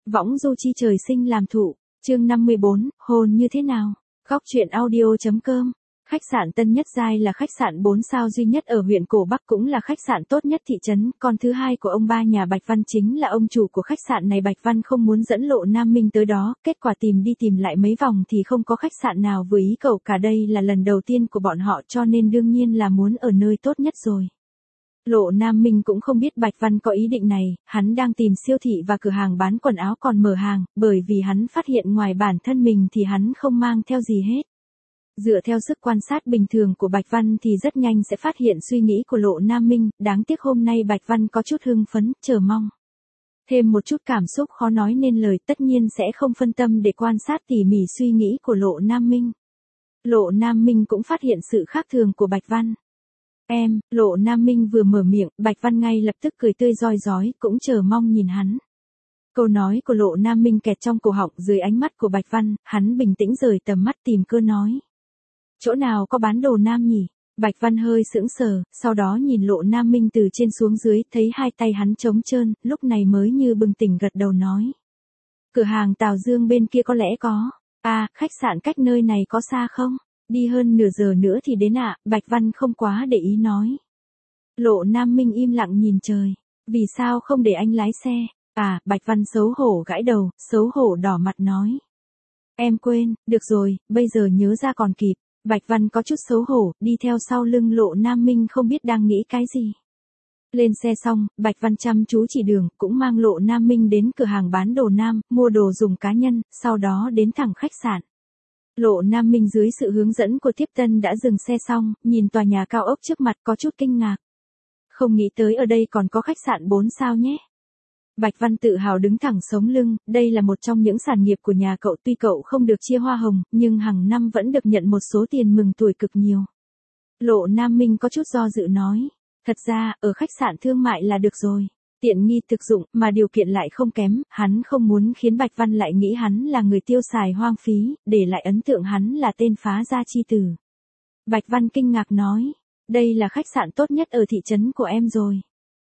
Võng du chi trời sinh làm thụ, chương 54, hôn như thế nào? Góc truyện audio.com. Khách sạn Tân Nhất Giai là khách sạn 4 sao duy nhất ở huyện Cổ Bắc, cũng là khách sạn tốt nhất thị trấn, con thứ hai của ông ba nhà Bạch Văn chính là ông chủ của khách sạn này. Bạch Văn không muốn dẫn Lộ Nam Minh tới đó, kết quả tìm đi tìm lại mấy vòng thì không có khách sạn nào vừa ý cậu cả. Đây là lần đầu tiên của bọn họ cho nên đương nhiên là muốn ở nơi tốt nhất rồi. Lộ Nam Minh cũng không biết Bạch Văn có ý định này, hắn đang tìm siêu thị và cửa hàng bán quần áo còn mở hàng, bởi vì hắn phát hiện ngoài bản thân mình thì hắn không mang theo gì hết. Dựa theo sức quan sát bình thường của Bạch Văn thì rất nhanh sẽ phát hiện suy nghĩ của Lộ Nam Minh, đáng tiếc hôm nay Bạch Văn có chút hưng phấn, chờ mong. Thêm một chút cảm xúc khó nói nên lời, tất nhiên sẽ không phân tâm để quan sát tỉ mỉ suy nghĩ của Lộ Nam Minh. Lộ Nam Minh cũng phát hiện sự khác thường của Bạch Văn. Lộ Nam Minh vừa mở miệng, Bạch Văn ngay lập tức cười tươi rói rói, cũng chờ mong nhìn hắn. Câu nói của Lộ Nam Minh kẹt trong cổ họng. Dưới ánh mắt của Bạch Văn, hắn bình tĩnh rời tầm mắt tìm cơ nói. Chỗ nào có bán đồ nam nhỉ? Bạch Văn hơi sững sờ, sau đó nhìn Lộ Nam Minh từ trên xuống dưới, thấy hai tay hắn trống trơn, lúc này mới như bừng tỉnh gật đầu nói. Cửa hàng Tào Dương bên kia có lẽ có. Khách sạn cách nơi này có xa không? Đi hơn nửa giờ nữa thì đến ạ. Bạch Văn không quá để ý nói. Lộ Nam Minh im lặng nhìn trời. Vì sao không để anh lái xe? Bạch Văn xấu hổ gãi đầu, xấu hổ đỏ mặt nói. Em quên, được rồi, bây giờ nhớ ra còn kịp. Bạch Văn có chút xấu hổ, đi theo sau lưng Lộ Nam Minh không biết đang nghĩ cái gì. Lên xe xong, Bạch Văn chăm chú chỉ đường, cũng mang Lộ Nam Minh đến cửa hàng bán đồ nam, mua đồ dùng cá nhân, sau đó đến thẳng khách sạn. Lộ Nam Minh dưới sự hướng dẫn của tiếp tân đã dừng xe xong, nhìn tòa nhà cao ốc trước mặt có chút kinh ngạc. Không nghĩ tới ở đây còn có khách sạn 4 sao nhé. Bạch Văn tự hào đứng thẳng sống lưng, đây là một trong những sản nghiệp của nhà cậu, tuy cậu không được chia hoa hồng, nhưng hàng năm vẫn được nhận một số tiền mừng tuổi cực nhiều. Lộ Nam Minh có chút do dự nói, thật ra, ở khách sạn thương mại là được rồi. Tiện nghi thực dụng, mà điều kiện lại không kém, hắn không muốn khiến Bạch Văn lại nghĩ hắn là người tiêu xài hoang phí, để lại ấn tượng hắn là tên phá gia chi tử. Bạch Văn kinh ngạc nói, đây là khách sạn tốt nhất ở thị trấn của em rồi.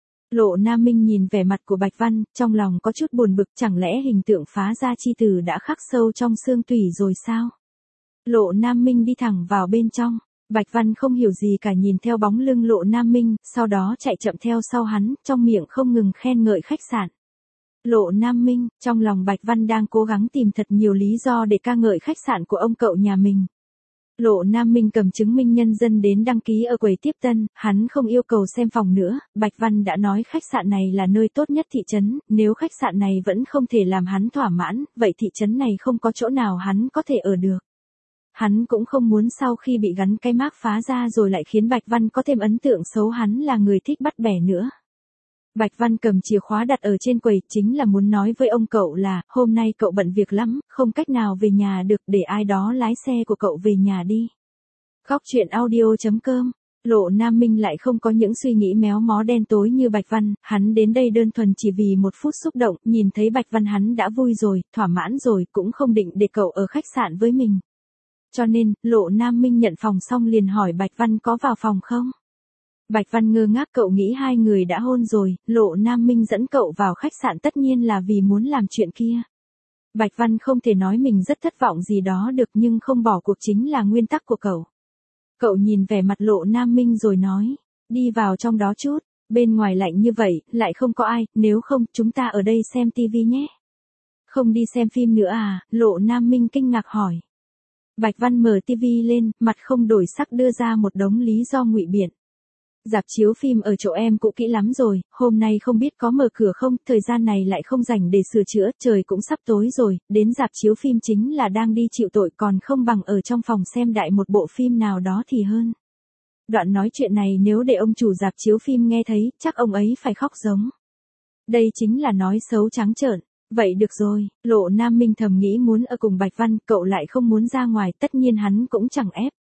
Lộ Nam Minh nhìn vẻ mặt của Bạch Văn, trong lòng có chút buồn bực, chẳng lẽ hình tượng phá gia chi tử đã khắc sâu trong xương tủy rồi sao? Lộ Nam Minh đi thẳng vào bên trong. Bạch Văn không hiểu gì cả, nhìn theo bóng lưng Lộ Nam Minh, sau đó chạy chậm theo sau hắn, trong miệng không ngừng khen ngợi khách sạn. Lộ Nam Minh, trong lòng Bạch Văn đang cố gắng tìm thật nhiều lý do để ca ngợi khách sạn của ông cậu nhà mình. Lộ Nam Minh cầm chứng minh nhân dân đến đăng ký ở quầy tiếp tân, hắn không yêu cầu xem phòng nữa, Bạch Văn đã nói khách sạn này là nơi tốt nhất thị trấn, nếu khách sạn này vẫn không thể làm hắn thỏa mãn, vậy thị trấn này không có chỗ nào hắn có thể ở được. Hắn cũng không muốn sau khi bị gắn cái mác phá ra rồi lại khiến Bạch Văn có thêm ấn tượng xấu hắn là người thích bắt bẻ nữa. Bạch Văn cầm chìa khóa đặt ở trên quầy, chính là muốn nói với ông cậu là, hôm nay cậu bận việc lắm, không cách nào về nhà được, để ai đó lái xe của cậu về nhà đi. Góc truyện audio.com. Lộ Nam Minh lại không có những suy nghĩ méo mó đen tối như Bạch Văn, hắn đến đây đơn thuần chỉ vì một phút xúc động, nhìn thấy Bạch Văn hắn đã vui rồi, thỏa mãn rồi, cũng không định để cậu ở khách sạn với mình. Cho nên, Lộ Nam Minh nhận phòng xong liền hỏi Bạch Văn có vào phòng không? Bạch Văn ngơ ngác, cậu nghĩ hai người đã hôn rồi, Lộ Nam Minh dẫn cậu vào khách sạn tất nhiên là vì muốn làm chuyện kia. Bạch Văn không thể nói mình rất thất vọng gì đó được, nhưng không bỏ cuộc chính là nguyên tắc của cậu. Cậu nhìn vẻ mặt Lộ Nam Minh rồi nói, đi vào trong đó chút, bên ngoài lạnh như vậy, lại không có ai, nếu không, chúng ta ở đây xem tivi nhé. Không đi xem phim nữa à? Lộ Nam Minh kinh ngạc hỏi. Bạch Văn mở tivi lên, mặt không đổi sắc đưa ra một đống lý do ngụy biện. Rạp chiếu phim ở chỗ em cũ kỹ lắm rồi, hôm nay không biết có mở cửa không, thời gian này lại không rảnh để sửa chữa, trời cũng sắp tối rồi, đến rạp chiếu phim chính là đang đi chịu tội, còn không bằng ở trong phòng xem đại một bộ phim nào đó thì hơn. Đoạn nói chuyện này nếu để ông chủ rạp chiếu phim nghe thấy, chắc ông ấy phải khóc giống. Đây chính là nói xấu trắng trợn. Vậy được rồi, Lộ Nam Minh thầm nghĩ muốn ở cùng Bạch Văn, cậu lại không muốn ra ngoài, tất nhiên hắn cũng chẳng ép.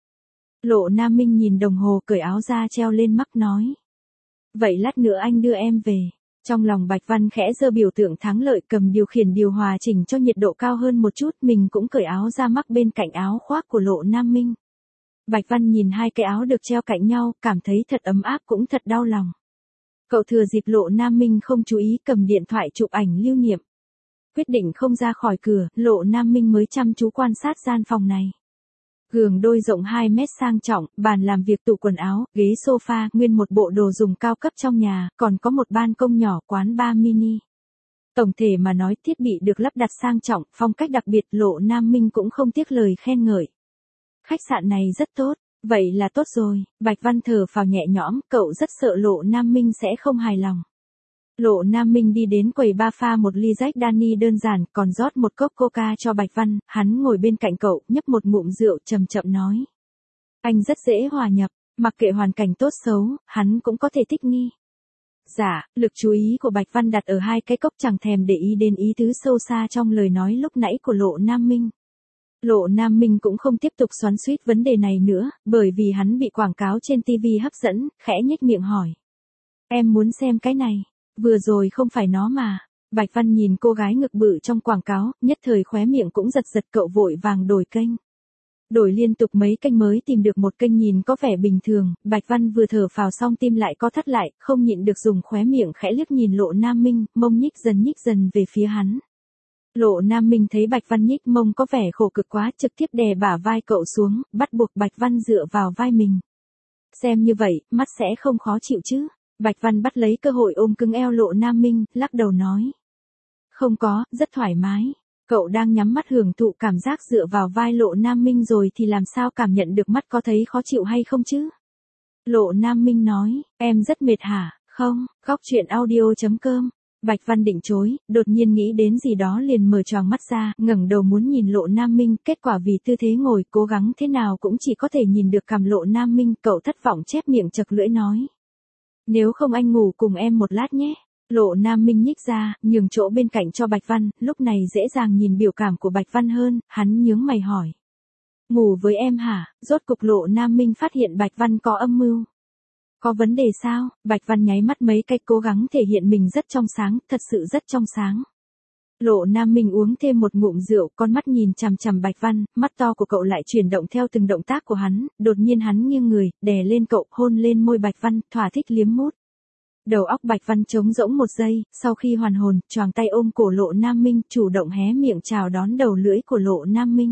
Lộ Nam Minh nhìn đồng hồ, cởi áo ra treo lên mắt nói. Vậy lát nữa anh đưa em về. Trong lòng Bạch Văn khẽ giơ biểu tượng thắng lợi, cầm điều khiển điều hòa chỉnh cho nhiệt độ cao hơn một chút, mình cũng cởi áo ra mắc bên cạnh áo khoác của Lộ Nam Minh. Bạch Văn nhìn hai cái áo được treo cạnh nhau, cảm thấy thật ấm áp cũng thật đau lòng. Cậu thừa dịp Lộ Nam Minh không chú ý cầm điện thoại chụp ảnh lưu niệm. Quyết định không ra khỏi cửa, Lộ Nam Minh mới chăm chú quan sát gian phòng này. Giường đôi rộng 2 mét sang trọng, bàn làm việc, tủ quần áo, ghế sofa, nguyên một bộ đồ dùng cao cấp trong nhà, còn có một ban công nhỏ, quán bar mini. Tổng thể mà nói, thiết bị được lắp đặt sang trọng, phong cách đặc biệt, Lộ Nam Minh cũng không tiếc lời khen ngợi. Khách sạn này rất tốt, vậy là tốt rồi. Bạch Văn thở phào nhẹ nhõm, cậu rất sợ Lộ Nam Minh sẽ không hài lòng. Lộ Nam Minh đi đến quầy bar pha một ly Jack Daniels đơn giản, còn rót một cốc coca cho Bạch Văn, hắn ngồi bên cạnh cậu, nhấp một ngụm rượu, chậm chậm nói. Anh rất dễ hòa nhập, mặc kệ hoàn cảnh tốt xấu, hắn cũng có thể thích nghi. Dạ, lực chú ý của Bạch Văn đặt ở 2 cái cốc, chẳng thèm để ý đến ý tứ sâu xa trong lời nói lúc nãy của Lộ Nam Minh. Lộ Nam Minh cũng không tiếp tục xoắn xuýt vấn đề này nữa, bởi vì hắn bị quảng cáo trên TV hấp dẫn, khẽ nhếch miệng hỏi. Em muốn xem cái này, vừa rồi không phải nó mà. Bạch Văn nhìn cô gái ngực bự trong quảng cáo, nhất thời khóe miệng cũng giật giật, cậu vội vàng đổi kênh. Đổi liên tục mấy kênh mới tìm được một kênh nhìn có vẻ bình thường, Bạch Văn vừa thở phào xong tim lại co thắt lại, không nhịn được dùng khóe miệng khẽ liếc nhìn Lộ Nam Minh, mông nhích dần về phía hắn. Lộ Nam Minh thấy Bạch Văn nhích mông có vẻ khổ cực quá, trực tiếp đè bả vai cậu xuống, bắt buộc Bạch Văn dựa vào vai mình. Xem như vậy, mắt sẽ không khó chịu chứ? Bạch Văn bắt lấy cơ hội ôm cứng eo Lộ Nam Minh, lắc đầu nói. Không có, rất thoải mái. Cậu đang nhắm mắt hưởng thụ cảm giác dựa vào vai Lộ Nam Minh rồi thì làm sao cảm nhận được mắt có thấy khó chịu hay không chứ? Lộ Nam Minh nói, em rất mệt hả? Không, góc chuyện audio.com. Bạch Văn định chối, đột nhiên nghĩ đến gì đó liền mở choàng mắt ra, ngẩng đầu muốn nhìn Lộ Nam Minh, kết quả vì tư thế ngồi cố gắng thế nào cũng chỉ có thể nhìn được cằm Lộ Nam Minh, cậu thất vọng chép miệng chật lưỡi nói. Nếu không anh ngủ cùng em một lát nhé. Lộ Nam Minh nhích ra, nhường chỗ bên cạnh cho Bạch Văn, lúc này dễ dàng nhìn biểu cảm của Bạch Văn hơn, hắn nhướng mày hỏi. Ngủ với em hả? Rốt cục Lộ Nam Minh phát hiện Bạch Văn có âm mưu. Có vấn đề sao? Bạch Văn nháy mắt mấy cái, cố gắng thể hiện mình rất trong sáng, thật sự rất trong sáng. Lộ Nam Minh uống thêm một ngụm rượu, con mắt nhìn chằm chằm Bạch Văn, mắt to của cậu lại chuyển động theo từng động tác của hắn, đột nhiên hắn nghiêng người, đè lên cậu, hôn lên môi Bạch Văn, thỏa thích liếm mút. Đầu óc Bạch Văn trống rỗng một giây, sau khi hoàn hồn, choàng tay ôm cổ Lộ Nam Minh, chủ động hé miệng chào đón đầu lưỡi của Lộ Nam Minh.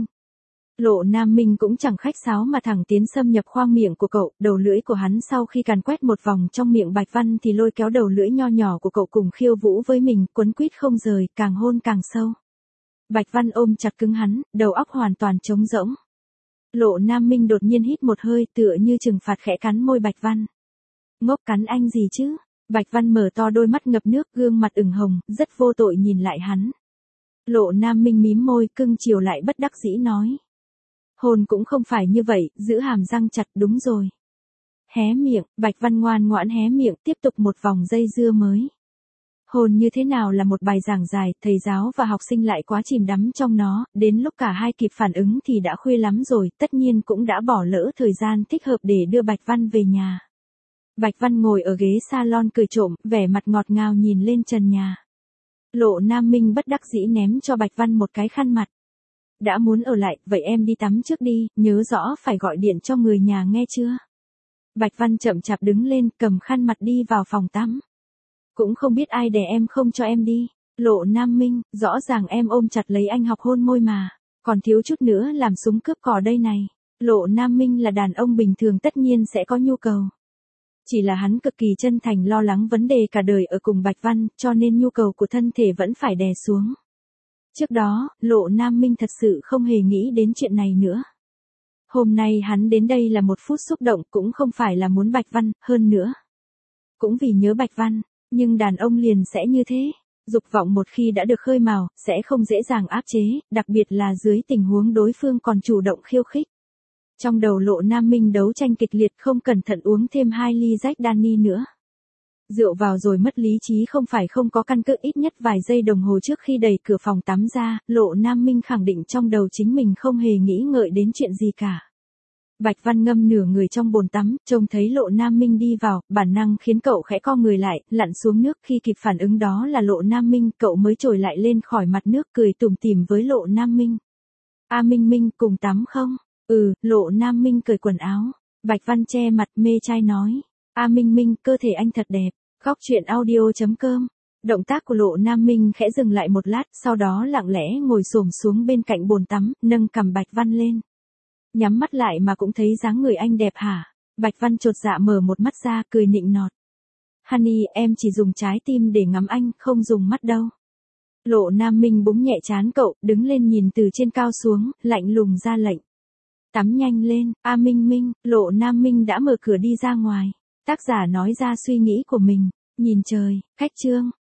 Lộ Nam Minh cũng chẳng khách sáo mà thẳng tiến xâm nhập khoang miệng của cậu, đầu lưỡi của hắn sau khi càn quét một vòng trong miệng Bạch Văn thì lôi kéo đầu lưỡi nho nhỏ của cậu cùng khiêu vũ với mình, quấn quýt không rời, càng hôn càng sâu. Bạch Văn ôm chặt cứng hắn, đầu óc hoàn toàn trống rỗng. Lộ Nam Minh đột nhiên hít một hơi, tựa như trừng phạt, khẽ cắn môi Bạch Văn. Ngốc, cắn anh gì chứ? Bạch Văn mở to đôi mắt ngập nước, gương mặt ửng hồng, rất vô tội nhìn lại hắn. Lộ Nam Minh mím môi, cưng chiều lại bất đắc dĩ nói. Hôn cũng không phải như vậy, giữ hàm răng chặt, đúng rồi. Hé miệng, Bạch Văn ngoan ngoãn hé miệng, tiếp tục một vòng dây dưa mới. Hôn như thế nào là một bài giảng dài, thầy giáo và học sinh lại quá chìm đắm trong nó, đến lúc cả hai kịp phản ứng thì đã khuya lắm rồi, tất nhiên cũng đã bỏ lỡ thời gian thích hợp để đưa Bạch Văn về nhà. Bạch Văn ngồi ở ghế salon cười trộm, vẻ mặt ngọt ngào nhìn lên trần nhà. Lộ Nam Minh bất đắc dĩ ném cho Bạch Văn một cái khăn mặt. Đã muốn ở lại, vậy em đi tắm trước đi, nhớ rõ phải gọi điện cho người nhà nghe chưa? Bạch Văn chậm chạp đứng lên, cầm khăn mặt đi vào phòng tắm. Cũng không biết ai đè em không cho em đi. Lộ Nam Minh, rõ ràng em ôm chặt lấy anh học hôn môi mà. Còn thiếu chút nữa làm súng cướp cò đây này. Lộ Nam Minh là đàn ông bình thường tất nhiên sẽ có nhu cầu. Chỉ là hắn cực kỳ chân thành lo lắng vấn đề cả đời ở cùng Bạch Văn, cho nên nhu cầu của thân thể vẫn phải đè xuống. Trước đó, Lộ Nam Minh thật sự không hề nghĩ đến chuyện này nữa. Hôm nay hắn đến đây là một phút xúc động, cũng không phải là muốn Bạch Văn, hơn nữa. Cũng vì nhớ Bạch Văn, nhưng đàn ông liền sẽ như thế. Dục vọng một khi đã được khơi mào, sẽ không dễ dàng áp chế, đặc biệt là dưới tình huống đối phương còn chủ động khiêu khích. Trong đầu Lộ Nam Minh đấu tranh kịch liệt, không cẩn thận uống thêm 2 ly Jack Daniels nữa. Rượu vào rồi mất lý trí không phải không có căn cứ, ít nhất vài giây đồng hồ trước khi đẩy cửa phòng tắm ra, Lộ Nam Minh khẳng định trong đầu chính mình không hề nghĩ ngợi đến chuyện gì cả. Bạch Văn ngâm nửa người trong bồn tắm, trông thấy Lộ Nam Minh đi vào, bản năng khiến cậu khẽ co người lại, lặn xuống nước, khi kịp phản ứng đó là Lộ Nam Minh, cậu mới trồi lại lên khỏi mặt nước, cười tủm tỉm với Lộ Nam Minh. A Minh Minh, cùng tắm không? Lộ Nam Minh cởi quần áo. Bạch Văn che mặt mê trai nói. A Minh Minh, cơ thể anh thật đẹp. Góc chuyện audio.com Động tác của Lộ Nam Minh khẽ dừng lại một lát, sau đó lặng lẽ ngồi xổm xuống bên cạnh bồn tắm, nâng cằm Bạch Văn lên. Nhắm mắt lại mà cũng thấy dáng người anh đẹp hả? Bạch Văn chột dạ mở một mắt ra, cười nịnh nọt. Honey, em chỉ dùng trái tim để ngắm anh, không dùng mắt đâu. Lộ Nam Minh búng nhẹ trán cậu, đứng lên nhìn từ trên cao xuống, lạnh lùng ra lệnh. Tắm nhanh lên, Minh Minh. Lộ Nam Minh đã mở cửa đi ra ngoài. Tác giả nói ra suy nghĩ của mình. Nhìn trời, khách trương.